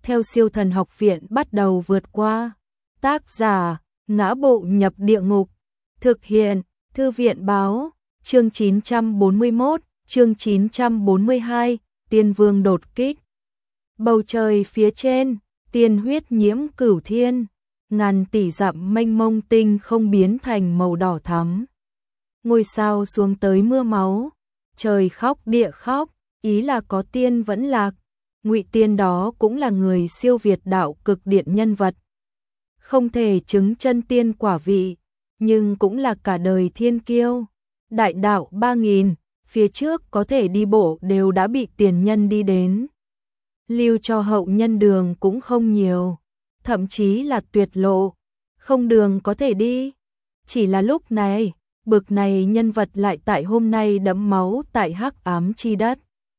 theo Siêu Thần Học Viện bắt đầu vượt qua. Tác giả: Ngã Bộ Nhập Địa Ngục. Thực hiện: Thư viện báo. Chương 941, chương 942, Tiên Vương đột kích. Bầu trời phía trên, tiên huyết nhiễm cửu thiên, ngàn tỷ dặm mênh mông tinh không biến thành màu đỏ thắm. Ngôi sao xuống tới mưa máu, trời khóc địa khóc, ý là có tiên vẫn lạc. Ngụy Tiên đó cũng là người siêu việt đạo cực điện nhân vật. Không thể chứng chân tiên quả vị, nhưng cũng là cả đời thiên kiêu. Đại đạo 3000, phía trước có thể đi bộ đều đã bị tiền nhân đi đến. Lưu cho hậu nhân đường cũng không nhiều, thậm chí là tuyệt lộ, không đường có thể đi. Chỉ là lúc này, bực này nhân vật lại tại hôm nay đẫm máu tại hắc ám chi đất.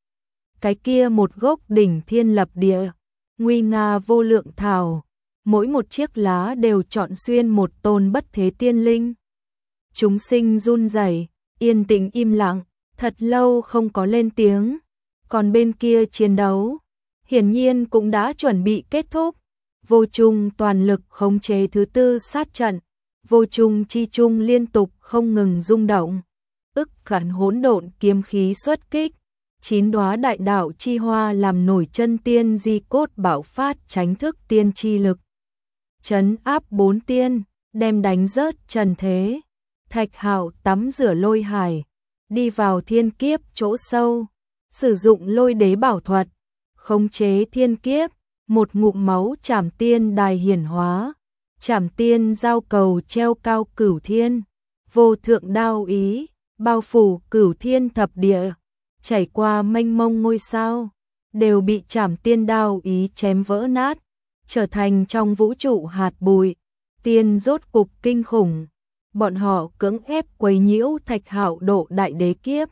Cái kia một gốc đỉnh thiên lập địa, nguy nga vô lượng thảo, mỗi một chiếc lá đều chọn xuyên một tôn bất thế tiên linh. Chúng sinh run rẩy, yên tĩnh im lặng, thật lâu không có lên tiếng. Còn bên kia chiến đấu, hiển nhiên cũng đã chuẩn bị kết thúc. Vô Trung toàn lực khống chế thứ tư sát trận, Vô Trung chi trung liên tục không ngừng rung động. Ức khản hỗn độn kiếm khí xuất kích, 9 đóa đại đạo chi hoa làm nổi chân tiên di cốt bạo phát tránh thức tiên chi lực. Trấn áp 4 tiên, đem đánh rớt trần thế. Thạch Hạo tắm rửa lôi hải, đi vào thiên kiếp chỗ sâu, sử dụng lôi đế bảo thuật, khống chế thiên kiếp, một ngụm máu Trảm Tiên đài hiển hóa, Trảm Tiên giao cầu treo cao cửu thiên, vô thượng đao ý, bao phủ cửu thiên thập địa, chảy qua mênh mông ngôi sao, đều bị Trảm Tiên đao ý chém vỡ nát, trở thành trong vũ trụ hạt bụi. Tiên rốt cục kinh khủng, bọn họ cưỡng ép quấy nhiễu Thạch Hạo độ đại đế kiếp,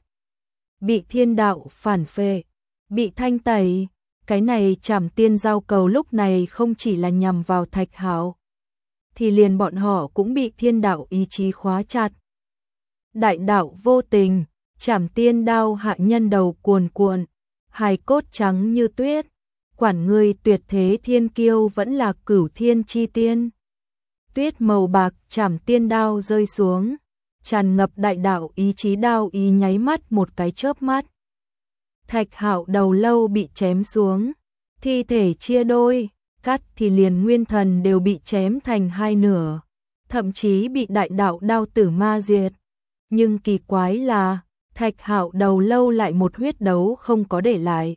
bị thiên đạo phản phệ, bị thanh tẩy. Cái này Trảm Tiên giao cầu lúc này không chỉ là nhằm vào Thạch Hạo, thì liền bọn họ cũng bị thiên đạo ý chí khóa chặt. Đại đạo vô tình, Trảm Tiên đao hạ nhân đầu cuồn cuộn, hài cốt trắng như tuyết, quản ngươi tuyệt thế thiên kiêu vẫn là cửu thiên chi tiên. Tuyết màu bạc Trảm Tiên đao rơi xuống, tràn ngập đại đạo ý chí đao ý nháy mắt một cái chớp mắt. Thạch Hạo đầu lâu bị chém xuống, thi thể chia đôi, cắt thì liền nguyên thần đều bị chém thành hai nửa, thậm chí bị đại đạo đao tử ma diệt. Nhưng kỳ quái là, Thạch Hạo đầu lâu lại một huyết đấu không có để lại.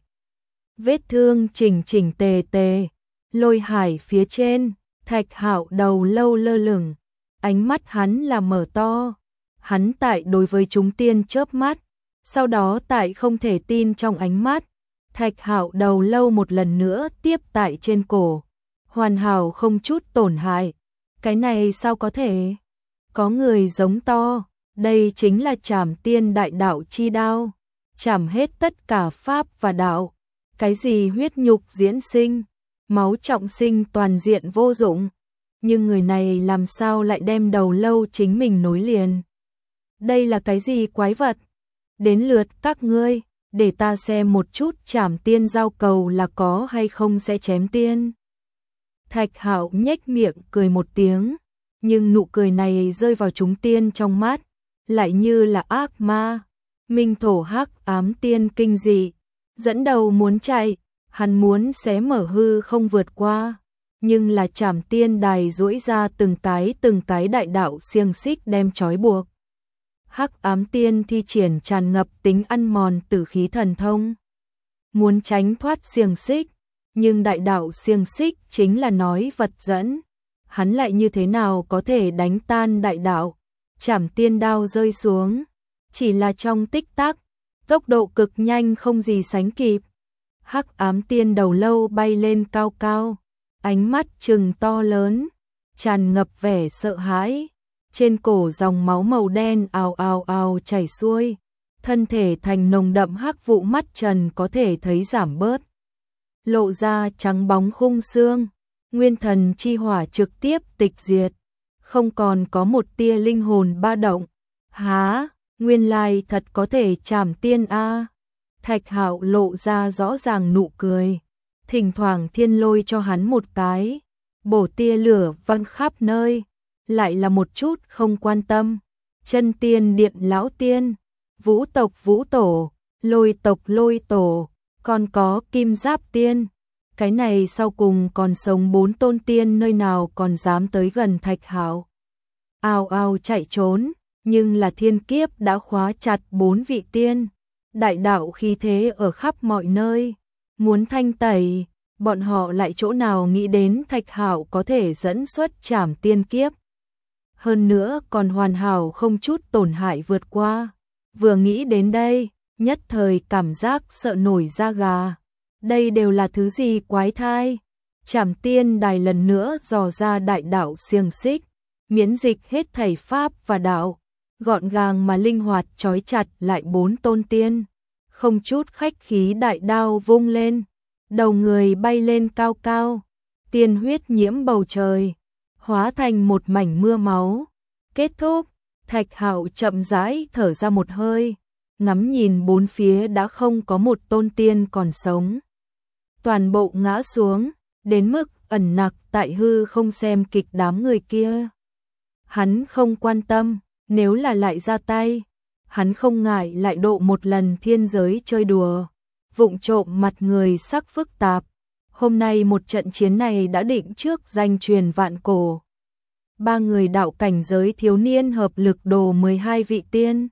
Vết thương chỉnh chỉnh tề tề, lôi hải phía trên, Thạch Hạo đầu lâu lơ lửng, ánh mắt hắn là mở to. Hắn tại đối với chúng tiên chớp mắt, sau đó tại không thể tin trong ánh mắt, Thạch Hạo đầu lâu một lần nữa tiếp tại trên cổ, hoàn hảo không chút tổn hại. Cái này sao có thể? Có người giống to, đây chính là Trảm Tiên đại đạo chi đao, chảm hết tất cả pháp và đạo. Cái gì huyết nhục diễn sinh, máu trọng sinh toàn diện vô dụng. Nhưng người này làm sao lại đem đầu lâu chính mình nối liền? Đây là cái gì quái vật? Đến lượt các ngươi, để ta xem một chút Trảm Tiên giao cầu là có hay không sẽ chém tiên. Thạch Hạo nhếch miệng cười một tiếng, nhưng nụ cười này rơi vào chúng tiên trong mắt, lại như là ác ma. Minh thổ hắc ám tiên kinh dị, dẫn đầu muốn chạy, hắn muốn xé mở hư không vượt qua, nhưng là Trảm Tiên đài duỗi ra từng cái đại đạo xiềng xích đem trói buộc. Hắc ám tiên thi triển tràn ngập tính ăn mòn tử khí thần thông, muốn tránh thoát xiềng xích, nhưng đại đạo xiềng xích chính là nói vật dẫn, hắn lại như thế nào có thể đánh tan đại đạo? Trảm Tiên đao rơi xuống, chỉ là trong tích tắc, tốc độ cực nhanh không gì sánh kịp. Hắc ám tiên đầu lâu bay lên cao cao, ánh mắt trừng to lớn, tràn ngập vẻ sợ hãi. Trên cổ dòng máu màu đen ào ào ào chảy xuôi, thân thể thành nồng đậm hắc vụ, mắt trần có thể thấy giảm bớt, lộ ra trắng bóng khung xương, nguyên thần chi hỏa trực tiếp tịch diệt, không còn có một tia linh hồn ba động. Há, nguyên lai thật có thể Trảm Tiên a. Thạch Hạo lộ ra rõ ràng nụ cười, thỉnh thoảng thiên lôi cho hắn một cái, bổ tia lửa văng khắp nơi, lại là một chút không quan tâm. Chân tiên điện lão tiên, vũ tộc vũ tổ, lôi tộc lôi tổ, còn có kim giáp tiên. Cái này sau cùng còn sống 4 tôn tiên nơi nào còn dám tới gần Thạch Hạo. Ào ào chạy trốn, nhưng là thiên kiếp đã khóa chặt 4 vị tiên. Đại đạo khí thế ở khắp mọi nơi, muốn thanh tẩy, bọn họ lại chỗ nào nghĩ đến Thạch Hạo có thể dẫn xuất trảm tiên kiếp. Hơn nữa còn hoàn hảo không chút tổn hại vượt qua. Vừa nghĩ đến đây, nhất thời cảm giác sợ nổi da gà. Đây đều là thứ gì quái thai? Trảm tiên đài lần nữa dò ra đại đạo xiềng xích, miễn dịch hết thảy pháp và đạo, gọn gàng mà linh hoạt trói chặt lại 4 tôn tiên. Không chút khách khí đại đao vung lên, đầu người bay lên cao cao, tiên huyết nhiễm bầu trời, hóa thành một mảnh mưa máu. Kết thúc, Thạch Hạo chậm rãi thở ra một hơi, ngắm nhìn bốn phía đã không có một tôn tiên còn sống. Toàn bộ ngã xuống, đến mức ẩn nặc tại hư không xem kịch đám người kia. Hắn không quan tâm, nếu là lại ra tay, hắn không ngại lại độ một lần thiên giới chơi đùa, vụng trộm mặt người sắc phức tạp. Hôm nay một trận chiến này đã định trước danh truyền vạn cổ. 3 người đạo cảnh giới thiếu niên hợp lực đồ 12 vị tiên.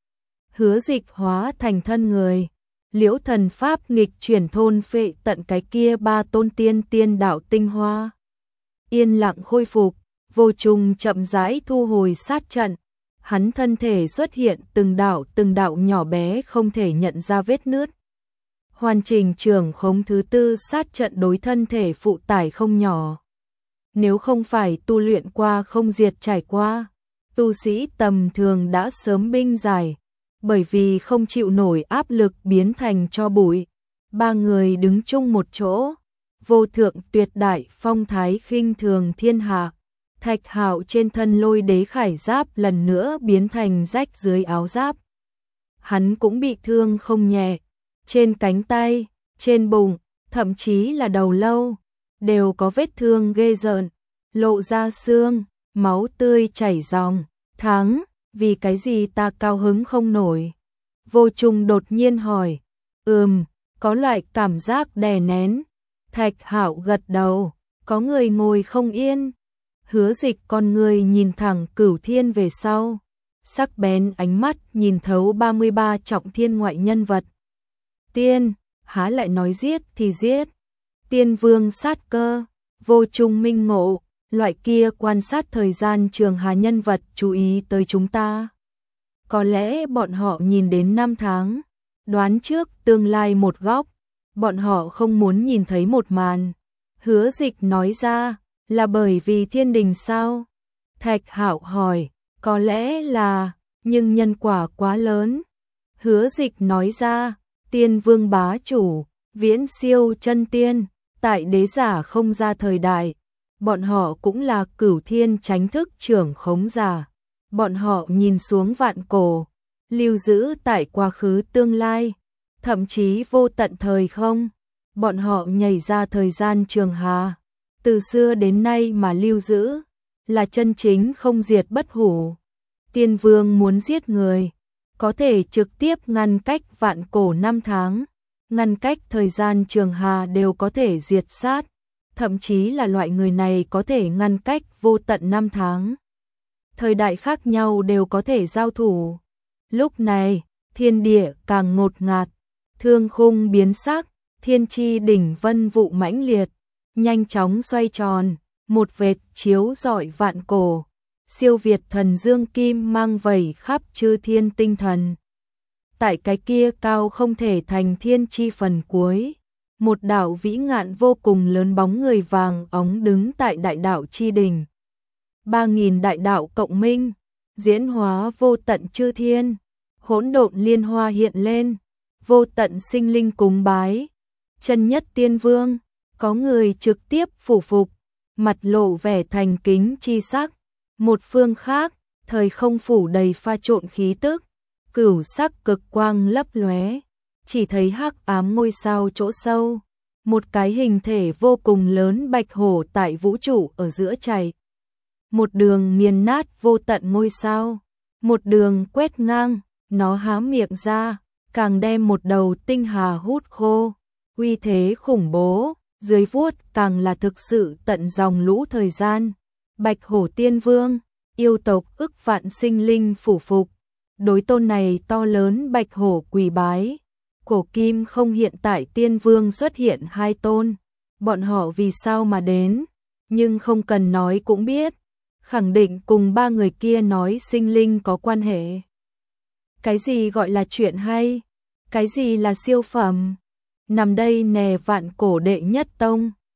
Hứa Dịch hóa thành thân người, liễu thần pháp nghịch chuyển thôn phệ tận cái kia 3 tôn tiên tiên đạo tinh hoa. Yên lặng khôi phục, Vô Trùng chậm rãi thu hồi sát trận. Hắn thân thể xuất hiện từng đạo nhỏ bé không thể nhận ra vết nứt. Hoàn chỉnh trưởng khống thứ 4 sát trận đối thân thể phụ tải không nhỏ. Nếu không phải tu luyện qua không diệt trải qua, tu sĩ tầm thường đã sớm binh giải, bởi vì không chịu nổi áp lực biến thành tro bụi. 3 người đứng chung một chỗ, vô thượng tuyệt đại phong thái khinh thường thiên hạ. Thạch Hạo trên thân lôi đế khải giáp lần nữa biến thành rách dưới áo giáp. Hắn cũng bị thương không nhẹ, trên cánh tay, trên bụng, thậm chí là đầu lâu, đều có vết thương ghê rợn, lộ ra xương, máu tươi chảy ròng. Thắng, vì cái gì ta cao hứng không nổi? Vô Trùng đột nhiên hỏi. Có loại cảm giác đè nén. Thạch Hạo gật đầu, có người ngồi không yên. Hứa Dịch con người nhìn thẳng Cửu Thiên về sau, sắc bén ánh mắt nhìn thấu 33 trọng thiên ngoại nhân vật. Tiên, há lại nói giết thì giết. Tiên vương sát cơ, Vô Trùng minh ngộ, loại kia quan sát thời gian trường hà nhân vật chú ý tới chúng ta. Có lẽ bọn họ nhìn đến 5 tháng, đoán trước tương lai một góc, bọn họ không muốn nhìn thấy một màn. Hứa Dịch nói ra, là bởi vì thiên đình sao? Thạch Hạo hỏi, có lẽ là, nhưng nhân quả quá lớn. Hứa Dịch nói ra, tiên vương bá chủ, viễn siêu chân tiên, tại đế giả không ra thời đại, bọn họ cũng là Cửu Thiên chánh thức trưởng khống giả. Bọn họ nhìn xuống vạn cổ, lưu giữ tại quá khứ tương lai, thậm chí vô tận thời không. Bọn họ nhảy ra thời gian trường hà, từ xưa đến nay mà lưu giữ, là chân chính không diệt bất hủ. Tiên vương muốn giết người, có thể trực tiếp ngăn cách vạn cổ 5 tháng, ngăn cách thời gian trường hà đều có thể diệt sát, thậm chí là loại người này có thể ngăn cách vô tận 5 tháng. Thời đại khác nhau đều có thể giao thủ. Lúc này, thiên địa càng ngột ngạt, thương khung biến sắc, thiên chi đỉnh vân vụ mãnh liệt, nhanh chóng xoay tròn, một vệt chiếu rọi vạn cổ, siêu việt thần dương kim mang vẩy khắp chư thiên tinh thần. Tại cái kia cao không thể thành thiên chi phần cuối, một đạo vĩ ngạn vô cùng lớn bóng người vàng óng đứng tại đại đạo chi đỉnh. 3000 đại đạo cộng minh, diễn hóa vô tận chư thiên, hỗn độn liên hoa hiện lên, vô tận sinh linh cúng bái. Chân nhất tiên vương, có người trực tiếp phủ phục, mặt lộ vẻ thành kính chi sắc. Một phương khác, thời không phủ đầy pha trộn khí tức, cửu sắc cực quang lấp lóe, chỉ thấy hắc ám ngôi sao chỗ sâu, một cái hình thể vô cùng lớn bạch hổ tại vũ trụ ở giữa chảy. Một đường nghiền nát vô tận ngôi sao, một đường quét ngang, nó há miệng ra, càng đem một đầu tinh hà hút khô, uy thế khủng bố, dưới vuốt càng là thực sự tận dòng lũ thời gian. Bạch hổ tiên vương, yêu tộc ức vạn sinh linh phủ phục, đối tôn này to lớn bạch hổ quỳ bái. Cổ kim không hiện tại tiên vương xuất hiện 2 tôn, bọn họ vì sao mà đến, nhưng không cần nói cũng biết, khẳng định cùng 3 người kia nói sinh linh có quan hệ. Cái gì gọi là chuyện hay, cái gì là siêu phẩm, nằm đây nè vạn cổ đệ nhất tông,